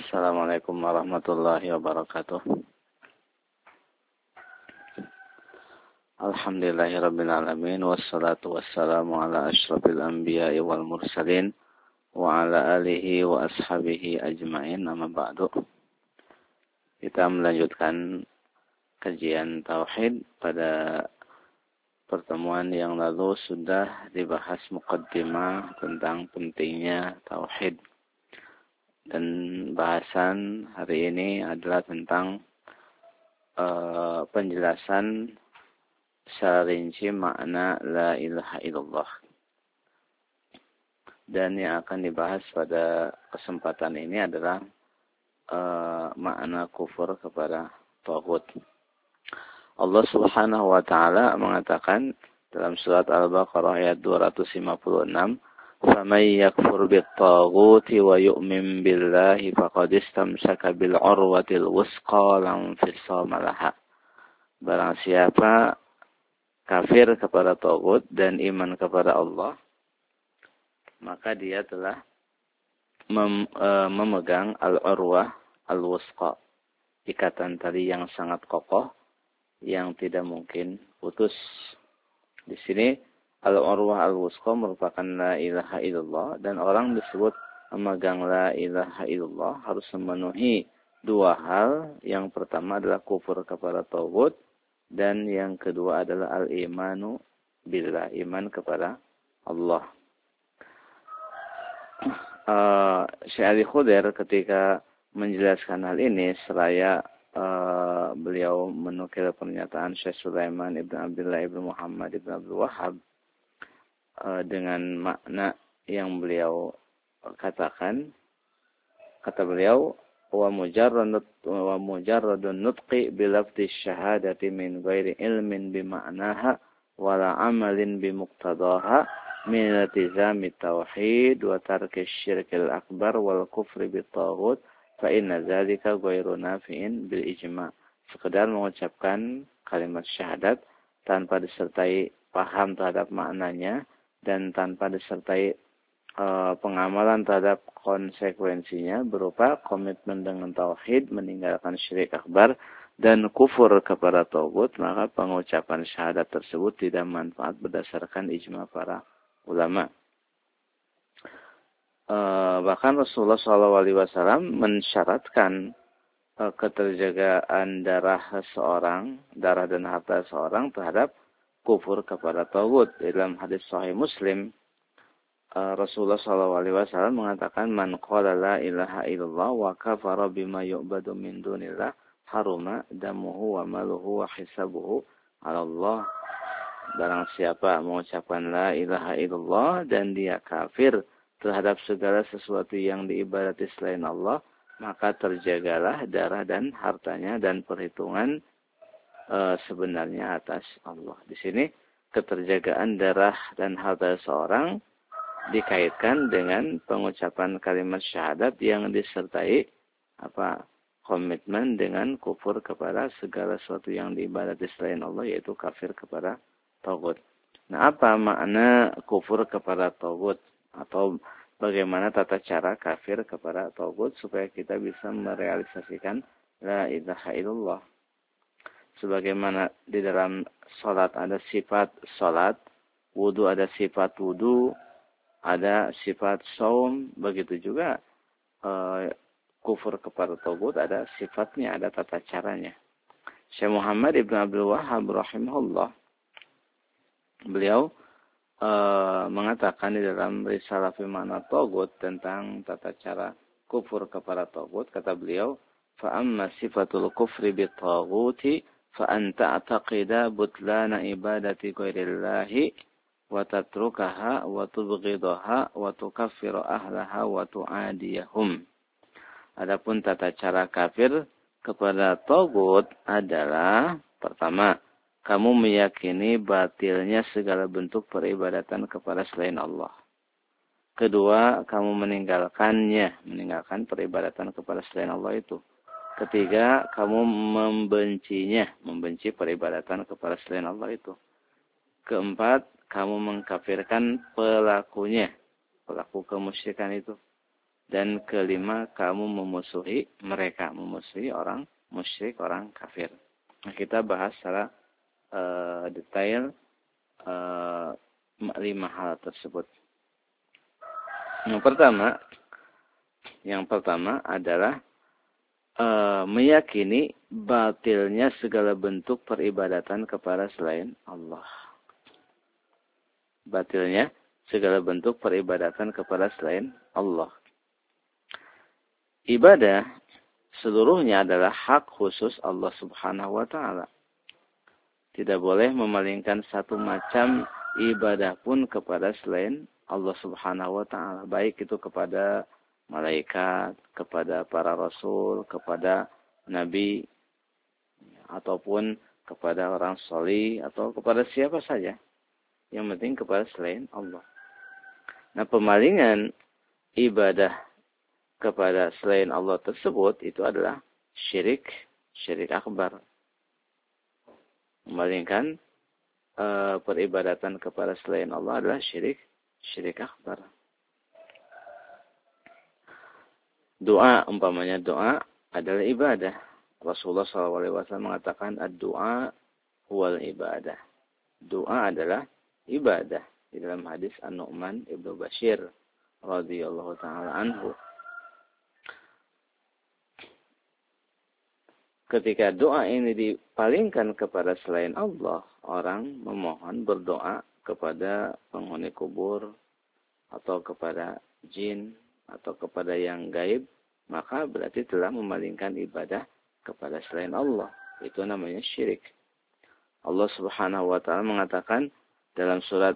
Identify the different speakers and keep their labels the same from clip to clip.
Speaker 1: Assalamualaikum warahmatullahi wabarakatuh. Alhamdulillahirabbil alamin wassalatu wassalamu ala asyrafil anbiya'i wal mursalin wa ala alihi wa ashabihi ajmain, amma ba'du. Kita melanjutkan kajian tauhid. Pada pertemuan yang lalu sudah dibahas muqaddimah tentang pentingnya tauhid. Dan bahasan hari ini adalah tentang penjelasan secara rinci makna la ilaha illallah. Dan yang akan dibahas pada kesempatan ini adalah makna kufur kepada taghut. Allah Subhanahu wa taala mengatakan dalam surat Al-Baqarah ayat 256, فَمَنْ يَكْفُرْ بِالطَّاغُوتِ وَيُؤْمِنْ بِاللَّهِ فَقَدِ اسْتَمْسَكَ بِالْعُرْوَةِ الْوُثْقَىٰ لَا انفِصَامَ لَهَا. Barang siapa kafir kepada taghut dan iman kepada Allah, maka dia telah memegang al-urwah al-wusqa, ikatan tali yang sangat kokoh yang tidak mungkin putus. Di sini al-urwah al-wusqa merupakan la ilaha illallah, dan orang disebut memegang la ilaha illallah harus memenuhi dua hal. Yang pertama adalah kufur kepada taghut, dan yang kedua adalah al-imanu billah, iman kepada Allah. Syekh Ali Khudair ketika menjelaskan hal ini, seraya beliau menukil pernyataan Syekh Sulaiman ibn Abdullah ibn Muhammad ibn Abdul Wahhab dengan makna yang beliau katakan. Kata beliau, wa mujarradun nutqi bilafdhi syahadati min ghairi ilmin bima'naha wala amalin bimuqtadaha min iltizami tauhid wa tarki syirkil akbar wal kufri bitaghut fa inna dzalika ghairu nafi'in bil ijma'. Sekedar mengucapkan kalimat syahadat tanpa disertai paham terhadap maknanya dan tanpa disertai pengamalan terhadap konsekuensinya berupa komitmen dengan tauhid, meninggalkan syirik akbar dan kufur kepada taghut, maka pengucapan syahadat tersebut tidak manfaat berdasarkan ijma para ulama. Bahkan Rasulullah SAW mensyaratkan keterjagaan darah seorang, darah dan harta seorang terhadap kufur kepada taghut. Dalam hadis Sahih Muslim, Rasulullah SAW mengatakan, man qala la ilaha illallah wa kafara bima yu'badu min dunillah haruma damuhu wa maluhu wa hisabuhu ala Allah. Barang siapa mengucapkan la ilaha illallah dan dia kafir terhadap segala sesuatu yang diibadati selain Allah, maka terjagalah darah dan hartanya dan perhitungan sebenarnya atas Allah. Di sini keterjagaan darah dan harta seorang dikaitkan dengan pengucapan kalimat syahadat yang disertai komitmen dengan kufur kepada segala sesuatu yang diibadati selain Allah, yaitu kafir kepada taghut. Nah, apa makna kufur kepada taghut, atau bagaimana tata cara kafir kepada taghut supaya kita bisa merealisasikan la ilaha illallah? Sebagaimana di dalam salat ada sifat salat, wudu ada sifat wudu, ada sifat saum, begitu juga kufur kepada taghut ada sifatnya, ada tata caranya. Syekh Muhammad ibn Abdul Wahhab rahimahullah, beliau mengatakan di dalam Risalah fi Ma'na Taghut tentang tata cara kufur kepada taghut, kata beliau, fa amma sifatul kufri bit taghuti fa anta ta'taqida butlana ibadati ghairillahi wa tatrukaha wa tubghidaha wa tukaffiru ahlaha wa tu'adiyahum. Adapun tata cara kafir kepada taghut adalah, pertama, kamu meyakini batilnya segala bentuk peribadatan kepada selain Allah. Kedua, kamu meninggalkan peribadatan kepada selain Allah itu. Ketiga, kamu membenci peribadatan kepada selain Allah itu. Keempat, kamu mengkafirkan pelakunya, pelaku kemusyrikan itu. Dan kelima, kamu memusuhi mereka, memusuhi orang musyrik, orang kafir. Nah, kita bahas secara detail 5 hal tersebut. Yang pertama adalah meyakini batilnya segala bentuk peribadatan kepada selain Allah. Batilnya segala bentuk peribadatan kepada selain Allah. Ibadah seluruhnya adalah hak khusus Allah Subhanahu wa taala. Tidak boleh memalingkan satu macam ibadah pun kepada selain Allah Subhanahu wa taala, baik itu kepada malaikat, kepada para rasul, kepada nabi, ataupun kepada orang salih, atau kepada siapa saja. Yang penting kepada selain Allah. Nah, pemalingan ibadah kepada selain Allah tersebut itu adalah syirik akbar. Memalingkan peribadatan kepada selain Allah adalah syirik akbar. Doa, umpamanya doa adalah ibadah. Rasulullah SAW mengatakan ad-doa huwal ibadah. Doa adalah ibadah. Di dalam hadis An-Nu'man Ibnu Bashir radhiyallahu taala anhu. Ketika doa ini dipalingkan kepada selain Allah, orang memohon berdoa kepada penghuni kubur atau kepada jin atau kepada yang gaib, maka berarti telah memalingkan ibadah kepada selain Allah. Itu namanya syirik. Allah Subhanahu wa taala mengatakan dalam surat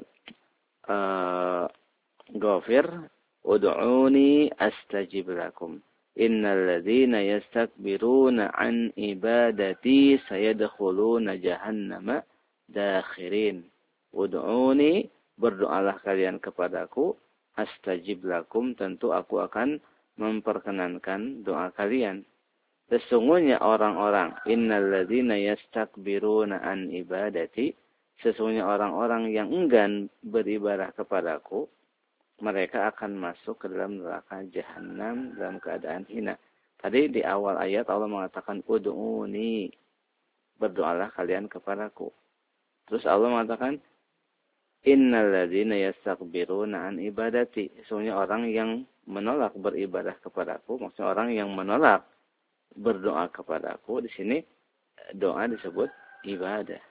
Speaker 1: Ghafir, "Ud'uni astajib lakum. Innal ladzina yastakbiruna an ibadati sayadkhuluna jahannama dakhirin." Ud'uni, berdoalah kalian kepadaku, astajib lakum, tentu aku akan memperkenankan doa kalian. Sesungguhnya orang-orang, innal ladzina yastakbiruna an ibadati, sesungguhnya orang-orang yang enggan beribadah kepadaku, mereka akan masuk ke dalam neraka jahanam dalam keadaan hina. Tadi di awal ayat Allah mengatakan ud'uni, berdoalah kalian kepadaku. Terus Allah mengatakan innal ladzina yastakbiruna an ibadati, sesungguhnya orang yang menolak beribadah kepadaku, maksudnya orang yang menolak berdoa kepadaku. Di sini doa disebut ibadah.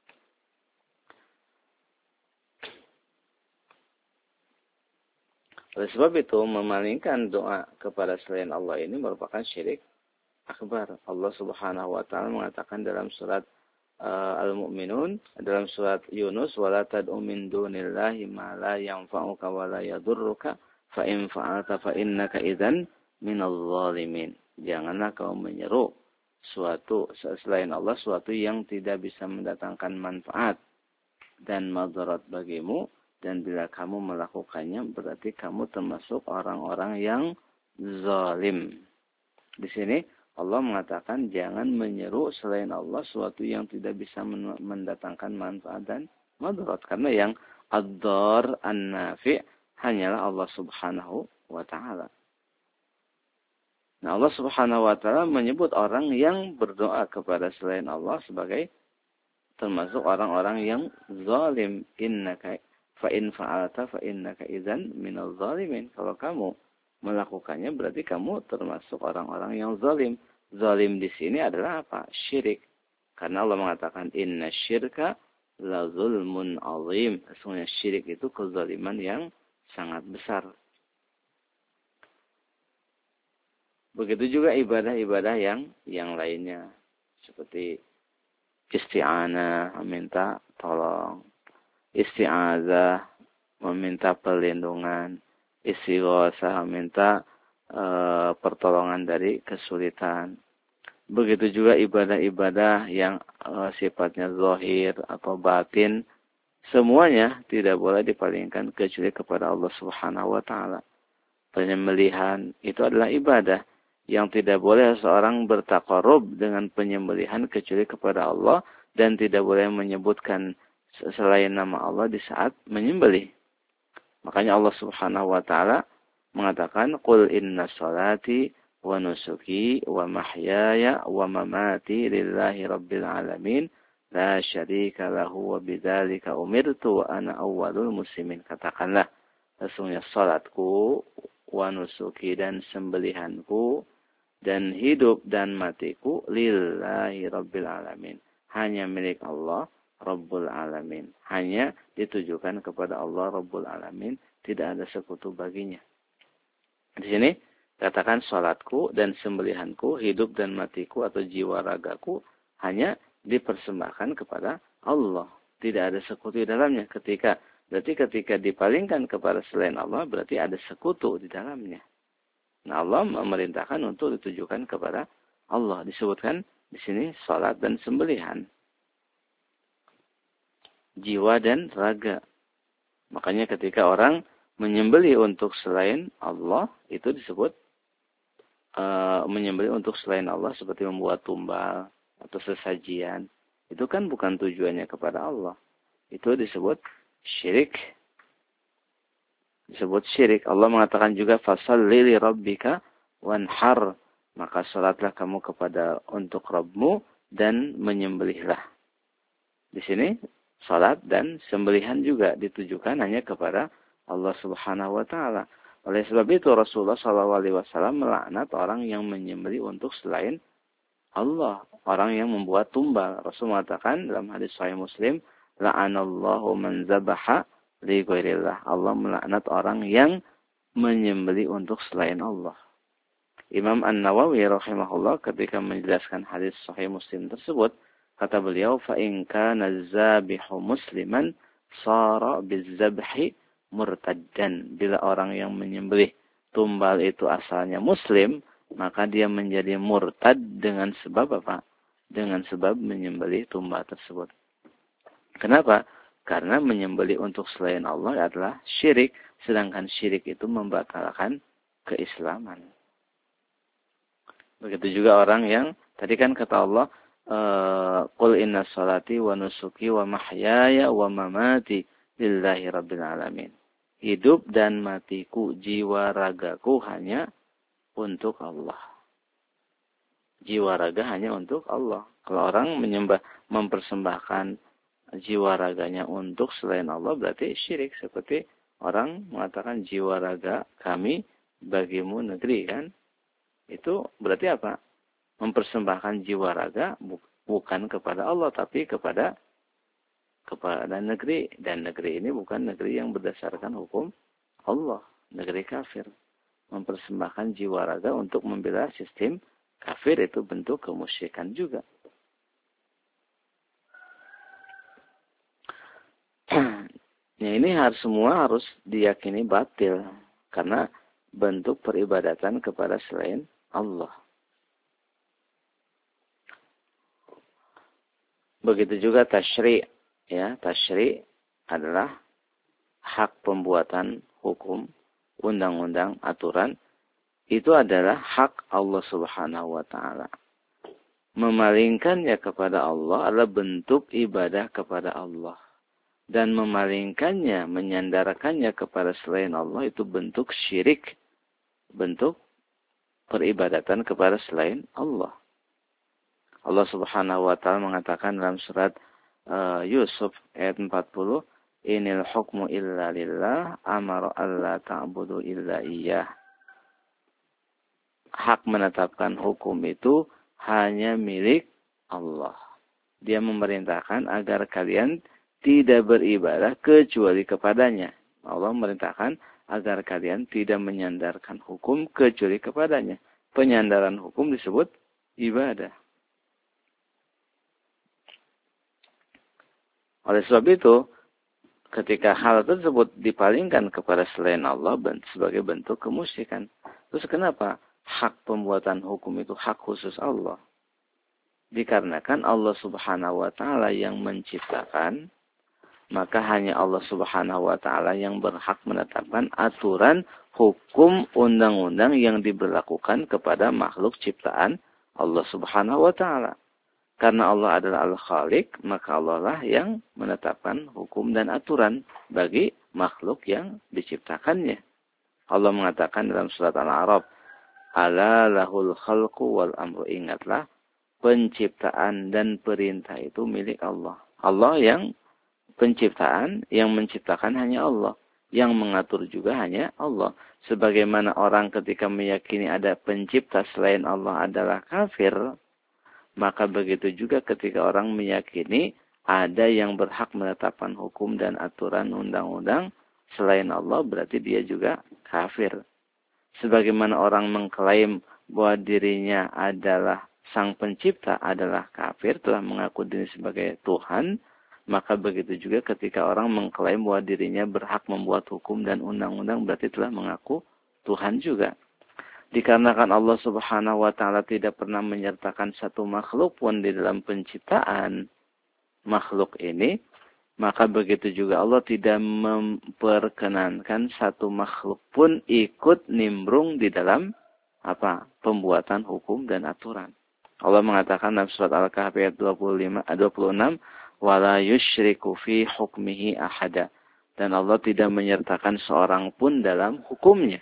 Speaker 1: Oleh sebab itu, memalingkan doa kepada selain Allah ini merupakan syirik akbar. Allah Subhanahu wa taala mengatakan dalam surat Al-Mu'minun, dalam surat Yunus, "Wala tad'u min dunillahi ma la yanfa'uka wa la yadurruka, fa in fa'alta fa innaka idzan minadh dhalimin." Janganlah kau menyeru suatu selain Allah, suatu yang tidak bisa mendatangkan manfaat dan madarat bagimu. Dan bila kamu melakukannya, berarti kamu termasuk orang-orang yang zalim. Di sini Allah mengatakan jangan menyeru selain Allah suatu yang tidak bisa mendatangkan manfaat dan madarat. Karena yang ad-dar an-nafi' hanyalah Allah Subhanahu wa ta'ala. Nah, Allah Subhanahu wa ta'ala menyebut orang yang berdoa kepada selain Allah sebagai termasuk orang-orang yang zalim. Innaka fa in fa'alta fa innaka idzan minadh dhalimin. Kalau kamu melakukannya berarti kamu termasuk orang-orang yang zalim. Zalim di sini adalah apa? Syirik. Karena Allah mengatakan inna syirka la zulmun azim. Sesungguhnya syirik itu kezaliman yang sangat besar. Begitu juga ibadah-ibadah yang lainnya, seperti isti'anah, meminta tolong, isti'azah, meminta perlindungan, istighosah, meminta pertolongan dari kesulitan. Begitu juga ibadah-ibadah yang sifatnya zahir atau batin, semuanya tidak boleh dipalingkan kecuali kepada Allah Subhanahu wa taala. Penyembelihan itu adalah ibadah yang tidak boleh seorang bertaqarrub dengan penyembelihan kecuali kepada Allah, dan tidak boleh menyebutkan selain nama Allah di saat menyembelih. Makanya Allah Subhanahu wa taala mengatakan qul inna sholati wa nusuki wa mahyaya wa mamati lillahi rabbil alamin la syarika lahu wa bidzalika umirtu wa ana awwalul muslimin. Katakanlah, sesungguhnya salatku, wa nusuki dan sembelihanku, dan hidup dan matiku lillahi rabbil alamin. Hanya milik Allah Rabbul Alamin. Hanya ditujukan kepada Allah Rabbul Alamin. Tidak ada sekutu baginya. Di sini katakan salatku dan sembelihanku, hidup dan matiku atau jiwa ragaku hanya dipersembahkan kepada Allah. Tidak ada sekutu di dalamnya. Berarti ketika dipalingkan kepada selain Allah, berarti ada sekutu di dalamnya. Nah, Allah memerintahkan untuk ditujukan kepada Allah. Disebutkan di sini salat dan sembelihan. Jiwa dan raga. Makanya ketika orang menyembelih untuk selain Allah, itu disebut menyembelih untuk selain Allah seperti membuat tumbal atau sesajian. Itu kan bukan tujuannya kepada Allah. Itu disebut syirik. Disebut syirik. Allah mengatakan juga fasalli li rabbika wanhar. Maka salatlah kamu untuk Rabbmu dan menyembelihlah. Di sini salat dan sembelihan juga ditujukan hanya kepada Allah Subhanahu wa taala. Oleh sebab itu Rasulullah SAW melaknat orang yang menyembelih untuk selain Allah, orang yang membuat tumbal. Rasul mengatakan dalam hadis Sahih Muslim, la'anallahu man zabaha li ghairillah. Allah melaknat orang yang menyembelih untuk selain Allah. Imam An-Nawawi rahimahullah ketika menjelaskan hadis Sahih Muslim tersebut, kata beliau, fa in kana az-zabihu musliman sara biz-zabhi murtaddan. Bila orang yang menyembelih tumbal itu asalnya muslim, maka dia menjadi murtad dengan sebab apa? Dengan sebab menyembelih tumbal tersebut. Kenapa? Karena menyembelih untuk selain Allah adalah syirik, sedangkan syirik itu membatalkan keislaman. Begitu juga orang yang tadi kan kata Allah, qul inna sholati wa nusuki wa mahyaya wa mamati lillahi rabbil alamin. Hidup dan matiku, jiwa ragaku hanya untuk Allah. Jiwa raga hanya untuk Allah. Kalau orang mempersembahkan jiwa raganya untuk selain Allah, berarti syirik. Seperti orang mengatakan jiwa raga kami bagimu negeri, kan? Itu berarti apa? Mempersembahkan jiwa raga bukan kepada Allah, tapi kepada negeri. Dan negeri ini bukan negeri yang berdasarkan hukum Allah. Negeri kafir. Mempersembahkan jiwa raga untuk membela sistem kafir itu bentuk kemusyrikan juga. Ya, ini semua harus diyakini batil. Karena bentuk peribadatan kepada selain Allah. Begitu juga tasyri'. Ya, tasyri' adalah hak pembuatan hukum, undang-undang, aturan. Itu adalah hak Allah Subhanahu wa taala. Memalingkannya kepada Allah adalah bentuk ibadah kepada Allah. Dan memalingkannya, menyandarkannya kepada selain Allah itu bentuk syirik. Bentuk peribadatan kepada selain Allah. Allah Subhanahu wa taala mengatakan dalam surat Yusuf ayat 40, Inil hukmu illa lillah amara alla ta'budu illa iyyah. Hak menetapkan hukum itu hanya milik Allah. Dia memerintahkan agar kalian tidak beribadah kecuali kepadanya. Allah memerintahkan agar kalian tidak menyandarkan hukum kecuali kepadanya. Penyandaran hukum disebut ibadah. Oleh sebab itu, ketika hal tersebut dipalingkan kepada selain Allah sebagai bentuk kemusyrikan. Terus kenapa hak pembuatan hukum itu hak khusus Allah? Dikarenakan Allah Subhanahu wa taala yang menciptakan, maka hanya Allah Subhanahu wa taala yang berhak menetapkan aturan, hukum, undang-undang yang diberlakukan kepada makhluk ciptaan Allah Subhanahu wa taala. Karena Allah adalah Al-Khaliq, maka Allah lah yang menetapkan hukum dan aturan bagi makhluk yang diciptakannya. Allah mengatakan dalam surat Al-A'raf, ala lahul khalqu wal amru. Ingatlah, penciptaan dan perintah itu milik Allah. Allah yang penciptaan, yang menciptakan hanya Allah. Yang mengatur juga hanya Allah. Sebagaimana orang ketika meyakini ada pencipta selain Allah adalah kafir, maka begitu juga ketika orang meyakini ada yang berhak menetapkan hukum dan aturan undang-undang selain Allah, berarti dia juga kafir. Sebagaimana orang mengklaim bahwa dirinya adalah sang pencipta, adalah kafir, telah mengaku diri sebagai Tuhan, maka begitu juga ketika orang mengklaim bahwa dirinya berhak membuat hukum dan undang-undang, berarti telah mengaku Tuhan juga. Dikarenakan Allah Subhanahu wa Ta'ala tidak pernah menyertakan satu makhluk pun di dalam penciptaan makhluk ini, maka begitu juga Allah tidak memperkenankan satu makhluk pun ikut nimbrung di dalam pembuatan hukum dan aturan. Allah mengatakan dalam surat Al-Kahfi ayat 26, wala yusyriku fi hukmihi ahada. Dan Allah tidak menyertakan seorang pun dalam hukumnya.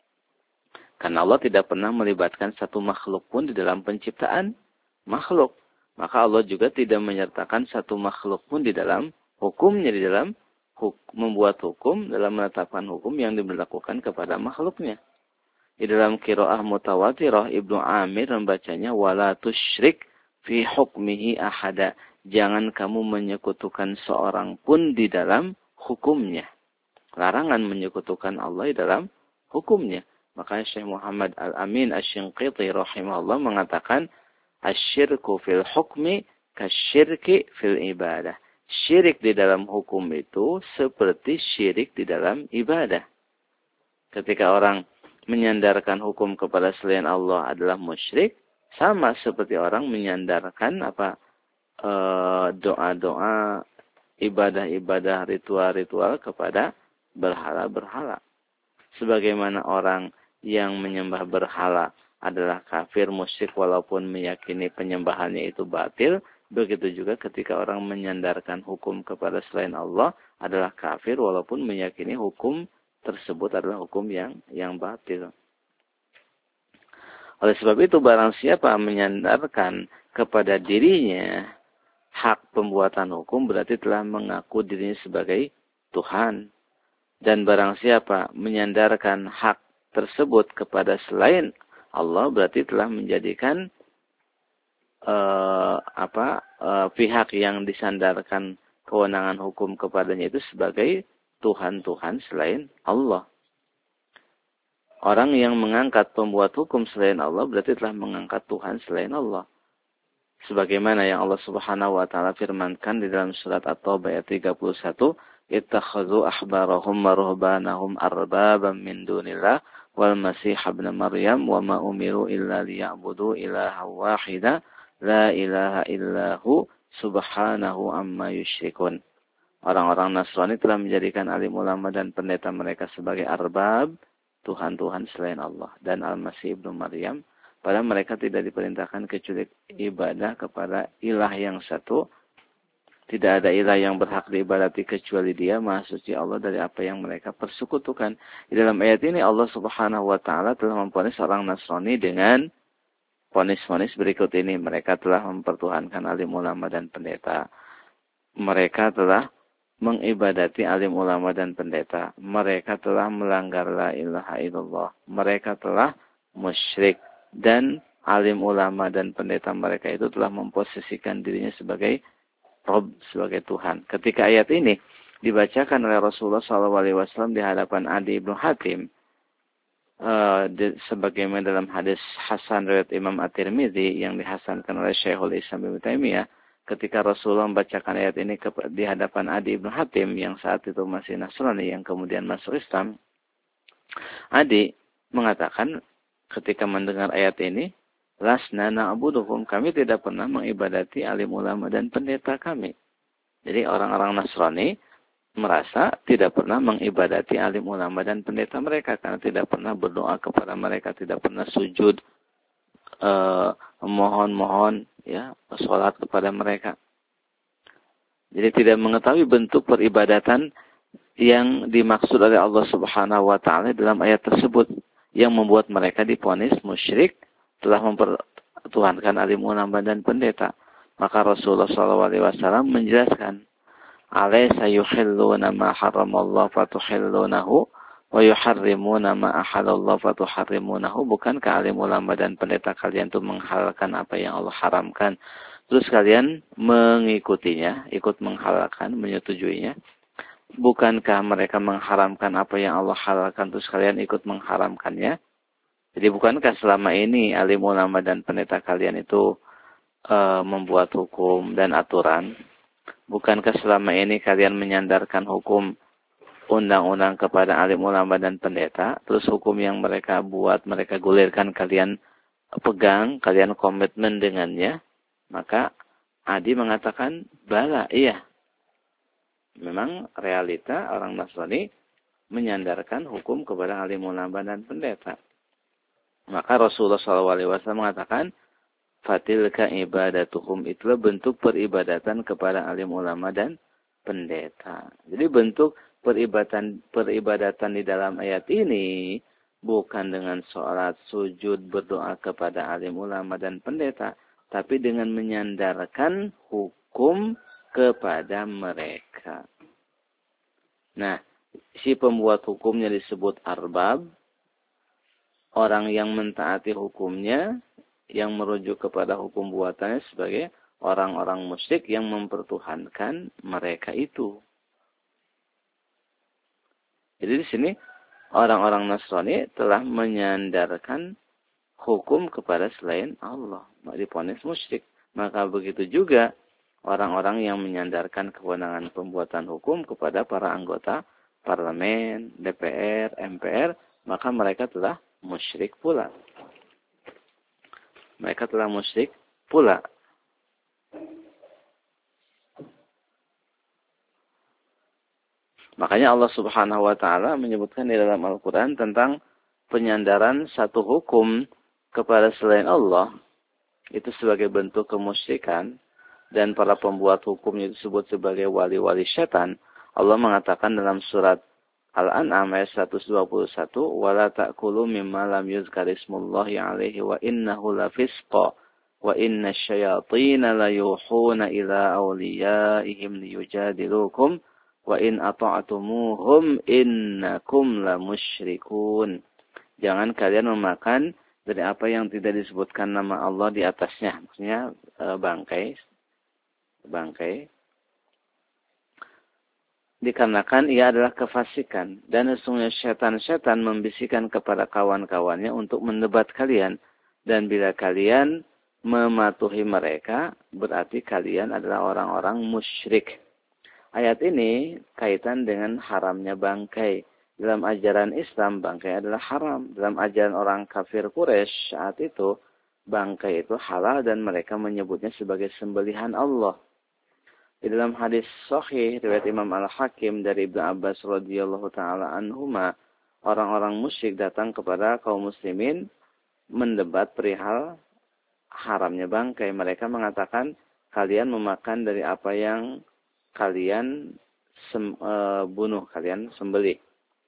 Speaker 1: Karena Allah tidak pernah melibatkan satu makhluk pun di dalam penciptaan makhluk. Maka Allah juga tidak menyertakan satu makhluk pun di dalam hukumnya, di dalam membuat hukum, dalam menetapkan hukum yang diberlakukan kepada makhluknya. Di dalam qiraah mutawatirah, Ibnu Amir membacanya, wala tusyrik fi hukmihi ahada. Jangan kamu menyekutukan seorang pun di dalam hukumnya. Larangan menyekutukan Allah di dalam hukumnya. Makanya Syekh Muhammad Al-Amin Asy-Shinqiti rahimahullah mengatakan, asyirku fil hukmi kasyirki fil ibadah. Syirik di dalam hukum itu seperti syirik di dalam ibadah. Ketika orang menyandarkan hukum kepada selain Allah adalah musyrik, sama seperti orang menyandarkan doa-doa, ibadah-ibadah, ritual-ritual kepada berhala-berhala. Sebagaimana orang yang menyembah berhala adalah kafir, musyrik, walaupun meyakini penyembahannya itu batil, begitu juga ketika orang menyandarkan hukum kepada selain Allah adalah kafir, walaupun meyakini hukum tersebut adalah hukum yang batil. Oleh sebab itu, barang siapa menyandarkan kepada dirinya hak pembuatan hukum, berarti telah mengaku dirinya sebagai Tuhan. Dan barang siapa menyandarkan hak tersebut kepada selain Allah, berarti telah menjadikan pihak yang disandarkan kewenangan hukum kepadanya itu sebagai Tuhan-Tuhan selain Allah. Orang yang mengangkat pembuat hukum selain Allah berarti telah mengangkat Tuhan selain Allah. Sebagaimana yang Allah Subhanahu wa Ta'ala firmankan di dalam surat At-Taubah ayat 31, ittakhadhu ahbarahum wa ruhbanahum arbaban min dunillah wal masih ibn Maryam wa ma umiru illa liya'budu ilaha wahida la ilaha illahu subhanahu amma yusyrikun. Orang-orang Nasrani telah menjadikan alim ulama dan pendeta mereka sebagai arbab, Tuhan-Tuhan selain Allah. Dan Al-Masih ibnu Maryam, padahal mereka tidak diperintahkan kecuali ibadah kepada ilah yang satu. Tidak ada ilah yang berhak diibadati kecuali Dia, Maha Suci Allah dari apa yang mereka persekutukan. Di dalam ayat ini Allah Subhanahu wa Ta'ala telah memvonis orang Nasrani dengan vonis-vonis berikut ini. Mereka telah mempertuhankan alim ulama dan pendeta. Mereka telah mengibadati alim ulama dan pendeta. Mereka telah melanggar la ilaha illallah. Mereka telah musyrik. Dan alim ulama dan pendeta mereka itu telah memposisikan dirinya sebagai Rob, sebagai Tuhan. Ketika ayat ini dibacakan oleh Rasulullah SAW di hadapan Adi ibnu Hatim, sebagaimana dalam hadis Hasan riwayat Imam At-Tirmidzi yang dihasankan oleh Syekhul Islam Ibnu Taimiyah, ketika Rasulullah membacakan ayat ini di hadapan Adi ibnu Hatim yang saat itu masih Nasrani yang kemudian masuk Islam, Adi mengatakan ketika mendengar ayat ini, lasna na'buduhum, kami tidak pernah mengibadati alim ulama dan pendeta kami. Jadi orang-orang Nasrani merasa tidak pernah mengibadati alim ulama dan pendeta mereka karena tidak pernah berdoa kepada mereka, tidak pernah sujud, mohon-mohon, ya, sholat kepada mereka. Jadi tidak mengetahui bentuk peribadatan yang dimaksud oleh Allah Subhanahu wa taala dalam ayat tersebut yang membuat mereka divonis musyrik telah mempertuhankan alim ulama dan pendeta. Maka Rasulullah SAW menjelaskan, "Alaysa yuhilluna ma haramallahu fatuhillunahu wa yuharrimuna ma ahallallahu fatuharrimunahu." Bukankah alim ulama dan pendeta kalian itu menghalalkan apa yang Allah haramkan, terus kalian mengikutinya, ikut menghalalkan, menyetujuinya? Bukankah mereka mengharamkan apa yang Allah halalkan, terus kalian ikut mengharamkannya? Jadi bukankah selama ini alim ulama dan pendeta kalian itu membuat hukum dan aturan? Bukankah selama ini kalian menyandarkan hukum undang-undang kepada alim ulama dan pendeta? Terus hukum yang mereka buat, mereka gulirkan, kalian pegang, kalian komitmen dengannya? Maka Adi mengatakan, bala, iya. Memang realita orang Nasrani menyandarkan hukum kepada alim ulama dan pendeta. Maka Rasulullah SAW mengatakan, fatilka ibadatuhum, itulah bentuk peribadatan kepada alim ulama dan pendeta. Jadi bentuk peribadatan di dalam ayat ini bukan dengan sholat, sujud, berdoa kepada alim ulama dan pendeta, tapi dengan menyandarkan hukum kepada mereka. Nah, si pembuat hukumnya disebut arbab, orang yang mentaati hukumnya, yang merujuk kepada hukum buatannya sebagai orang-orang musyrik yang mempertuhankan mereka itu. Jadi di sini orang-orang Nasrani telah menyandarkan hukum kepada selain Allah, divonis musyrik. Maka begitu juga orang-orang yang menyandarkan kewenangan pembuatan hukum kepada para anggota parlemen, DPR, MPR, maka mereka telah musyrik pula. Mereka telah musyrik pula. Makanya Allah Subhanahu wa taala menyebutkan di dalam Al-Qur'an tentang penyandaran satu hukum kepada selain Allah itu sebagai bentuk kemusyrikan, dan para pembuat hukumnya disebut sebagai wali-wali setan. Allah mengatakan dalam surat Al-An'am ayat 121, "Wala ta'kulu mimma lam yuzkar ismullahi 'alaihi wa innahu lafisqa wa inna syayatina layuhuna ila awliyaihim liyujadilukum wa in ata'tumuhum innakum lamusyrikun." Jangan kalian memakan dari apa yang tidak disebutkan nama Allah di atasnya, maksudnya bangkai. Dikarenakan ia adalah kefasikan, dan sesungguhnya setan-setan membisikkan kepada kawan-kawannya untuk mendebat kalian, dan bila kalian mematuhi mereka, berarti kalian adalah orang-orang musyrik. Ayat ini kaitan dengan haramnya bangkai. Dalam ajaran Islam, bangkai adalah haram. Dalam ajaran orang kafir Quraisy saat itu, bangkai itu halal dan mereka menyebutnya sebagai sembelihan Allah. Di dalam hadis sahih riwayat Imam Al-Hakim dari Ibnu Abbas radhiyallahu taala anhuma, orang-orang musyrik datang kepada kaum muslimin mendebat perihal haramnya bangkai. Mereka mengatakan, kalian memakan dari apa yang kalian bunuh, kalian sembelih.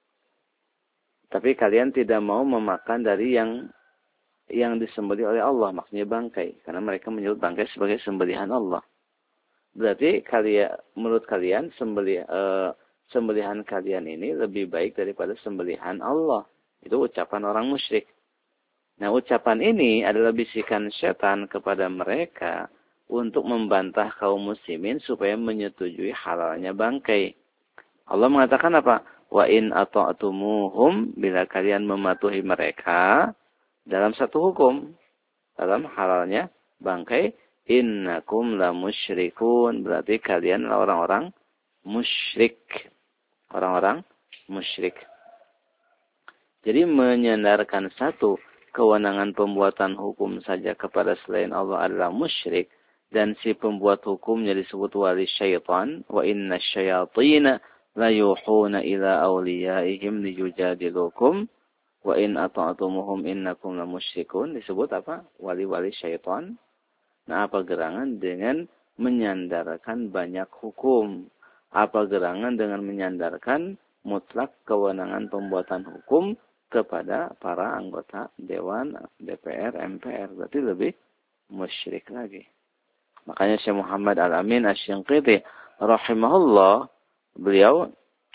Speaker 1: Tapi kalian tidak mau memakan dari yang disembelih oleh Allah, maksudnya bangkai, karena mereka menyebut bangkai sebagai sembelihan Allah. Berarti menurut kalian sembelihan kalian ini lebih baik daripada sembelihan Allah. Itu ucapan orang musyrik. Nah, ucapan ini adalah bisikan setan kepada mereka untuk membantah kaum muslimin supaya menyetujui halalnya bangkai. Allah mengatakan apa? Wa in ata'tumuhum, bila kalian mematuhi mereka dalam satu hukum, dalam halalnya bangkai, innakum la musyrikun, berarti kalian adalah orang-orang musyrik. Orang-orang musyrik. Jadi menyandarkan satu kewenangan pembuatan hukum saja kepada selain Allah adalah musyrik, dan si pembuat hukumnya disebut wali syaitan. Wa inna syayatina la yuhuna ila awliyaihim liyujadilukum wa in ata'tumuhum innakum la musyrikun. Disebut apa? Wali-wali syaitan. Nah, apa gerangan dengan menyandarkan banyak hukum. Apa gerangan dengan menyandarkan mutlak kewenangan pembuatan hukum kepada para anggota Dewan, DPR, MPR. Berarti lebih musyrik lagi. Makanya Syekh Muhammad Al-Amin Asy-Syanqiti rahimahullah, beliau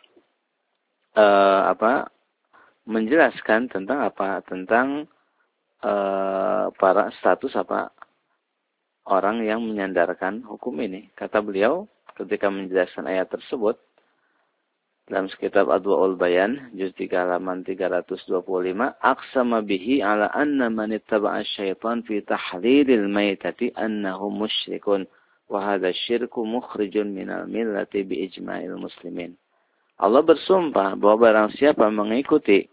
Speaker 1: menjelaskan tentang apa? Tentang para status orang yang menyandarkan hukum ini. Kata beliau ketika menjelaskan ayat tersebut dalam kitab Adwaul Bayan juz 3 halaman 325, aqsama bihi ala anna man ittaba'a syaitan fi tahlilil maitati annahu musyrikun wa hadha syirku mukhrijun minal millati bi ijma'il muslimin. Allah bersumpah bahwa barang siapa mengikuti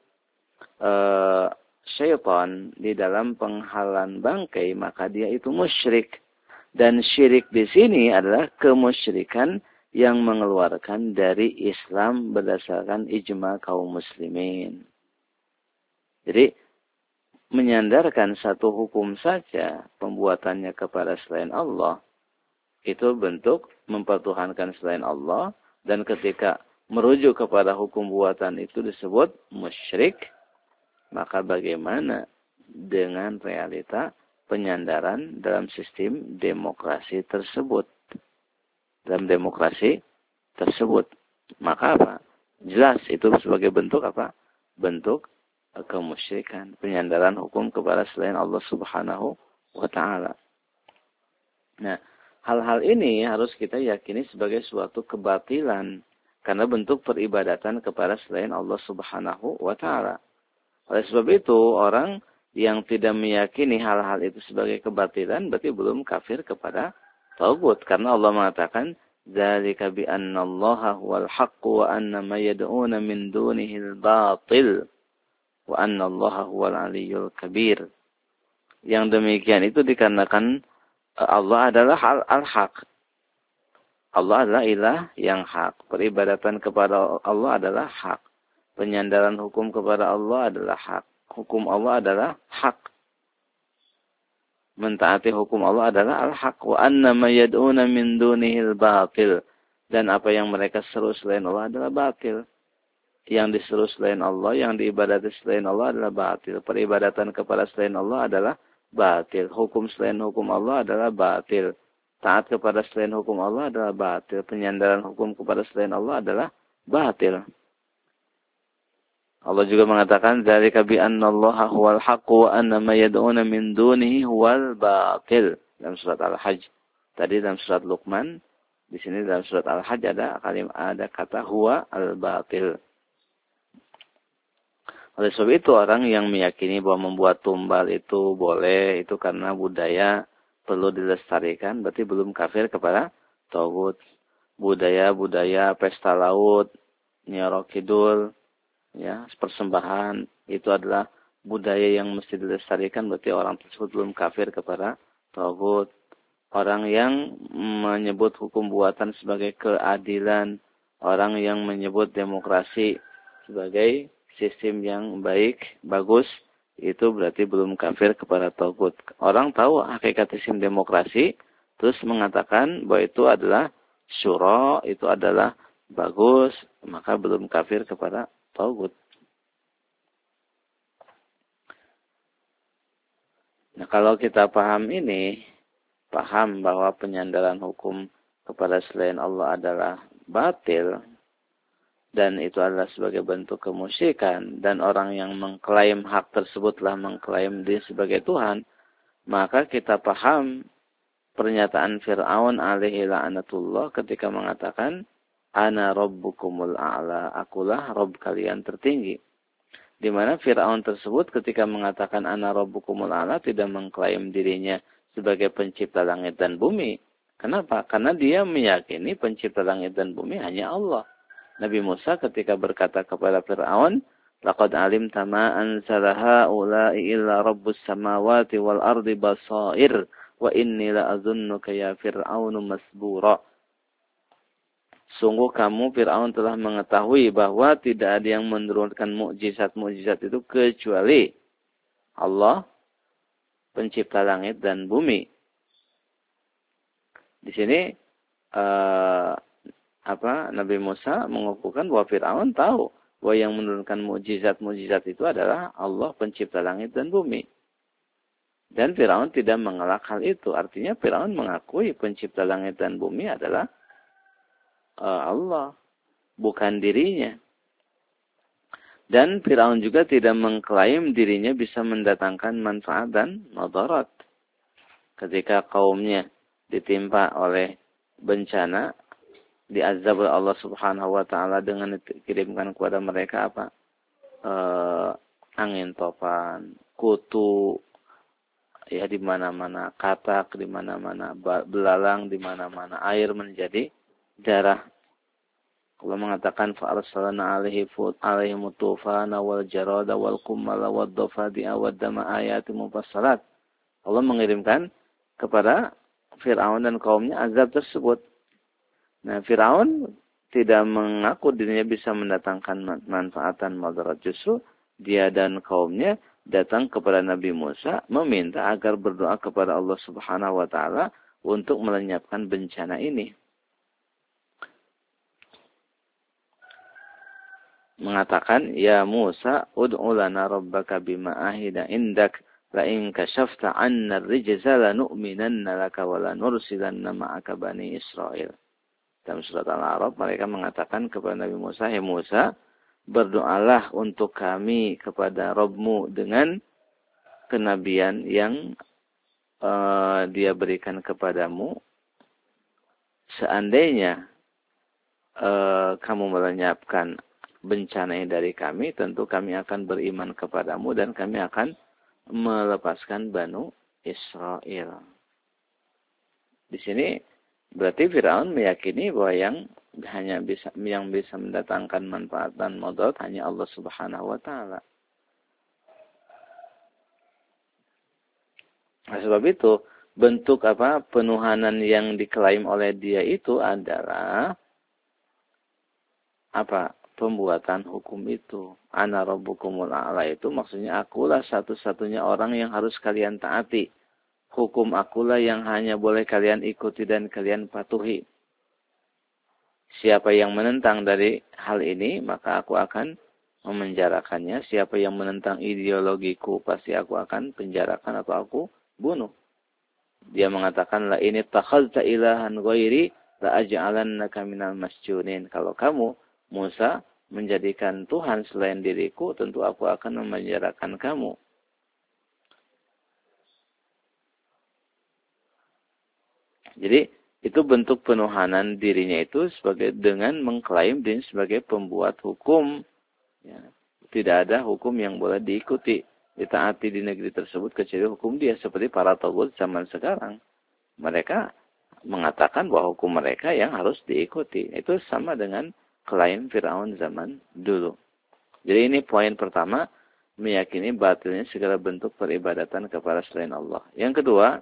Speaker 1: syaitan di dalam penghalan bangkai, maka dia itu musyrik. Dan syirik di sini adalah kemusyrikan yang mengeluarkan dari Islam berdasarkan ijma kaum muslimin. Jadi, menyandarkan satu hukum saja, pembuatannya kepada selain Allah, itu bentuk mempertuhankan selain Allah, dan ketika merujuk kepada hukum buatan itu disebut musyrik, maka bagaimana dengan realita penyandaran dalam sistem demokrasi tersebut? Dalam demokrasi tersebut. Maka apa? Jelas itu sebagai bentuk apa? Bentuk kemusyrikan. Penyandaran hukum kepada selain Allah subhanahu wa ta'ala. Nah, hal-hal ini harus kita yakini sebagai suatu kebatilan. Karena bentuk peribadatan kepada selain Allah subhanahu wa ta'ala. Oleh sebab itu, orang yang tidak meyakini hal-hal itu sebagai kebatilan, berarti belum kafir kepada Tagut, karena Allah mengatakan dzalika bi anna Allaha huwal haqq wa anna ma yad'una min dunihi al-batil wa anna Allaha huwal aliyyul kabir. Yang demikian itu dikarenakan Allah adalah al-haq. Allah adalah ilah yang hak. Peribadatan kepada Allah adalah hak. Penyandaran hukum kepada Allah adalah hak. Hukum Allah adalah hak. Mentaati hukum Allah adalah al-haq. Wa anna ma yad'una min dunihil batil. Dan apa yang mereka seru selain Allah adalah batil. Yang diseru selain Allah, yang diibadati selain Allah adalah batil. Peribadatan kepada selain Allah adalah batil. Hukum selain hukum Allah adalah batil. Taat kepada selain hukum Allah adalah batil. Penyandaran hukum kepada selain Allah adalah batil. Allah juga mengatakan dzalika bi annallaha huwal haqqu wa anna ma yad'una min dunihi huwal batil dalam surat Al-Hajj. Tadi dalam surat Luqman, di sini dalam surat Al-Hajj ada kata huwa al-batil. Oleh sebab itu orang yang meyakini bahwa membuat tumbal itu boleh, itu karena budaya perlu dilestarikan, berarti belum kafir kepada tagut. Budaya-budaya pesta laut, Nyiro Kidul, ya, persembahan itu adalah budaya yang mesti dilestarikan, berarti orang tersebut belum kafir kepada tagut. Orang yang menyebut hukum buatan sebagai keadilan, orang yang menyebut demokrasi sebagai sistem yang baik, bagus, itu berarti belum kafir kepada tagut. Orang tahu hakikat sistem demokrasi, terus mengatakan bahwa itu adalah syura, itu adalah bagus, maka belum kafir kepada tagut. Nah, kalau kita paham ini, paham bahwa penyandaran hukum kepada selain Allah adalah batil, dan itu adalah sebagai bentuk kemusyrikan, dan orang yang mengklaim hak tersebutlah mengklaim dia sebagai Tuhan, maka kita paham pernyataan Fir'aun alaihi la'natullah ketika mengatakan, Ana rabbukumul a'la, akulah Rabb kalian tertinggi. Di mana Fir'aun tersebut ketika mengatakan Ana rabbukumul a'la tidak mengklaim dirinya sebagai pencipta langit dan bumi. Kenapa? Karena dia meyakini pencipta langit dan bumi hanya Allah. Nabi Musa ketika berkata kepada Fir'aun, Laqad alimta ma anzala ha'ula'i illa rabbus samawati wal ardi basair wa inni la'azunnuka ya Fir'aunu masbura. Sungguh kamu Fir'aun telah mengetahui bahwa tidak ada yang menurunkan mukjizat-mukjizat itu kecuali Allah, pencipta langit dan bumi. Di sini Nabi Musa mengukuhkan bahwa Firaun tahu bahwa yang menurunkan mukjizat-mukjizat itu adalah Allah pencipta langit dan bumi. Dan Firaun tidak mengelak hal itu. Artinya Firaun mengakui pencipta langit dan bumi adalah Allah, bukan dirinya. Dan Firaun juga tidak mengklaim dirinya bisa mendatangkan manfaat dan madarat. Ketika kaumnya ditimpa oleh bencana, diazab oleh Allah Subhanahu wa taala dengan dikirimkan kepada mereka angin topan, kutu, ya di mana-mana, katak di mana-mana, belalang di mana-mana, air menjadi darah. Allah mengatakan fa arsalna alaihim tufana wal jarada wal kummala wad dafadi'a wad dama ayatin mufassalat. Allah mengirimkan kepada Firaun dan kaumnya azab tersebut. Nah, Firaun tidak mengaku dirinya bisa mendatangkan manfaat dan madarat. Justru dia dan kaumnya datang kepada Nabi Musa meminta agar berdoa kepada Allah Subhanahu wa taala untuk melenyapkan bencana ini. Mengatakan, "Ya Musa, ud'u lana rabbaka bima ahida indak la in kashafta 'anna ar-rijza lanu'minanna laka wa lanursilanna ma'aka bani Israil." Dalam surat Al-A'raf mereka mengatakan kepada Nabi Musa, "Hai Musa, berdoalah untuk kami kepada Rabb-Mu dengan kenabian yang Dia berikan kepadamu. Seandainya kamu melenyapkan bencana ini dari kami, tentu kami akan beriman kepadamu dan kami akan melepaskan Banu Israel." Di sini berarti Firaun meyakini bahwa yang bisa mendatangkan manfaat dan madarat hanya Allah Subhanahu wa taala. Nah, sebab itu bentuk penuhanan yang diklaim oleh dia itu adalah pembuatan hukum itu. Ana rabbukumul a'la itu maksudnya akulah satu-satunya orang yang harus kalian taati. Hukum akulah yang hanya boleh kalian ikuti dan kalian patuhi. Siapa yang menentang dari hal ini, maka aku akan memenjarakannya. Siapa yang menentang ideologiku, pasti aku akan penjarakan atau aku bunuh. Dia mengatakan, la ini takhazta ilahan ghairi la aj'alannaka minal masjunin. Kalau kamu, Musa, menjadikan Tuhan selain diriku, tentu aku akan memenjarakan kamu. Jadi, itu bentuk penuhanan dirinya itu sebagai dengan mengklaim dirinya sebagai pembuat hukum. Ya, tidak ada hukum yang boleh diikuti, ditaati di negeri tersebut kecuali hukum dia. Seperti para taghut zaman sekarang. Mereka mengatakan bahwa hukum mereka yang harus diikuti. Itu sama dengan klaim Firaun zaman dulu. Jadi ini poin pertama, meyakini batilnya segala bentuk peribadatan kepada selain Allah. Yang kedua,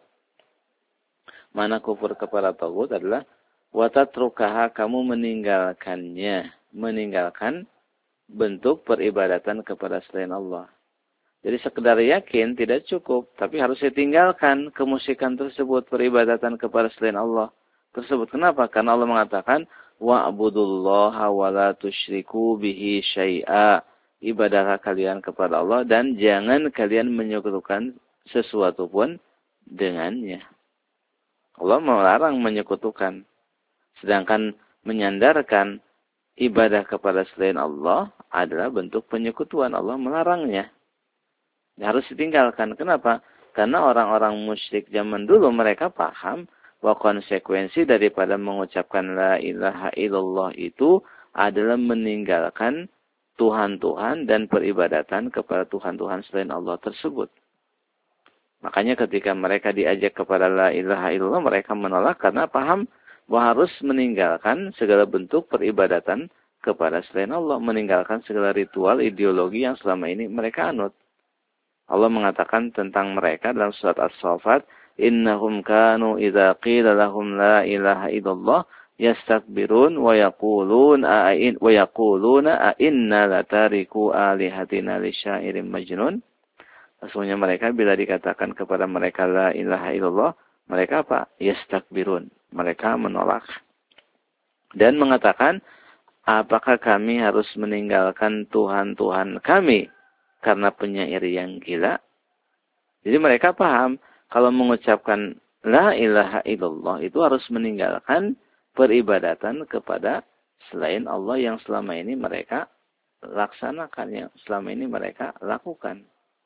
Speaker 1: mana kufur kepada taghut adalah watatrukaha, kamu meninggalkannya, meninggalkan bentuk peribadatan kepada selain Allah. Jadi sekedar yakin tidak cukup, tapi harus ditinggalkan kemusyrikan tersebut, peribadatan kepada selain Allah tersebut. Kenapa? Karena Allah mengatakan wa'budullaha wa la tusyriku bihi syai'a. Ibadahlah kalian kepada Allah dan jangan kalian menyekutukan sesuatu pun dengannya. Allah melarang menyekutukan. Sedangkan menyandarkan ibadah kepada selain Allah adalah bentuk penyekutuan. Allah melarangnya. Harus ditinggalkan. Kenapa? Karena orang-orang musyrik zaman dulu mereka paham bahwa konsekuensi daripada mengucapkan la ilaha illallah itu adalah meninggalkan Tuhan-Tuhan dan peribadatan kepada Tuhan-Tuhan selain Allah tersebut. Makanya ketika mereka diajak kepada la ilaha illallah, mereka menolak karena paham bahwa harus meninggalkan segala bentuk peribadatan kepada selain Allah. Meninggalkan segala ritual, ideologi yang selama ini mereka anut. Allah mengatakan tentang mereka dalam surat As-Saffat, innahum kanu idza qila lahum la ilaha illallah yastakbirun wa yaquluna a inna latariku alihatina lisyairin majnun. Sesungguhnya mereka bila dikatakan kepada mereka la ilaha illallah, mereka apa? Yastakbirun. Mereka menolak. Dan mengatakan, apakah kami harus meninggalkan Tuhan-Tuhan kami karena penyair yang gila? Jadi mereka paham, kalau mengucapkan la ilaha illallah itu harus meninggalkan peribadatan kepada selain Allah yang selama ini mereka laksanakan, yang selama ini mereka lakukan.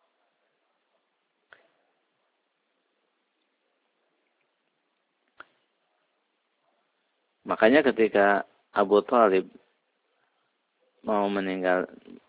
Speaker 1: Makanya ketika Abu Talib mau meninggal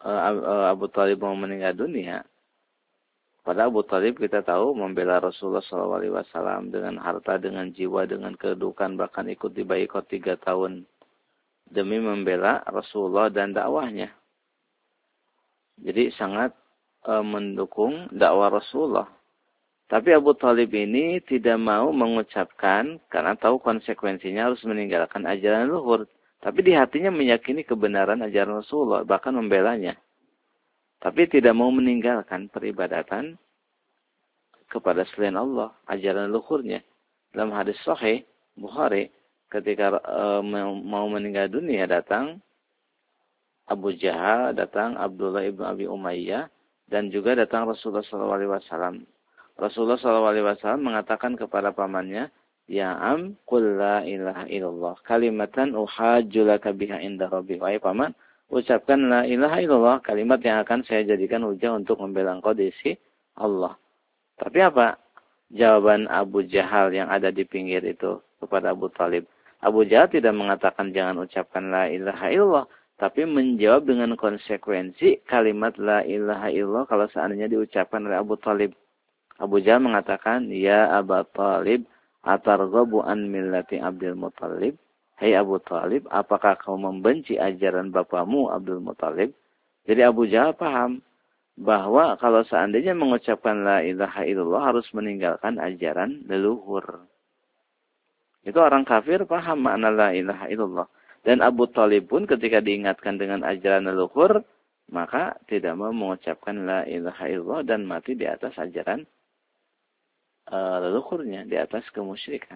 Speaker 1: dunia, pada Abu Talib kita tahu membela Rasulullah SAW dengan harta, dengan jiwa, dengan kedudukan, bahkan ikut dibaikot 3 tahun demi membela Rasulullah dan dakwahnya. Jadi sangat mendukung dakwah Rasulullah. Tapi Abu Talib ini tidak mau mengucapkan karena tahu konsekuensinya harus meninggalkan ajaran luhur. Tapi di hatinya meyakini kebenaran ajaran Rasulullah, bahkan membelanya. Tapi tidak mau meninggalkan peribadatan kepada selain Allah, ajaran luhurnya. Dalam hadis Sahih Bukhari, ketika mau meninggal dunia datang Abu Jahal, datang Abdullah ibn Abi Umayyah, dan juga datang Rasulullah SAW. Rasulullah SAW mengatakan kepada pamannya, Ya am, qul la ilaha illallah, kalimatan uhajju laka biha inda rabbi. Wahai paman, ucapkan la ilaha illallah, kalimat yang akan saya jadikan hujah untuk membela engkau di sisi Allah. Tapi apa jawaban Abu Jahal yang ada di pinggir itu kepada Abu Talib? Abu Jahal tidak mengatakan jangan ucapkan la ilaha illallah, tapi menjawab dengan konsekuensi kalimat la ilaha illallah kalau seandainya diucapkan oleh Abu Talib. Abu Jahal mengatakan, Ya Abu Talib, atarghabu an millati Abdul Muttalib. Hai Abu Talib, apakah kau membenci ajaran bapamu Abdul Muttalib? Jadi Abu Jahal paham bahwa kalau seandainya mengucapkan la ilaha illallah harus meninggalkan ajaran leluhur. Itu orang kafir paham makna la ilaha illallah. Dan Abu Talib pun ketika diingatkan dengan ajaran leluhur, maka tidak mau mengucapkan la ilaha illallah dan mati di atas ajaran leluhurnya, di atas kemusyrikan.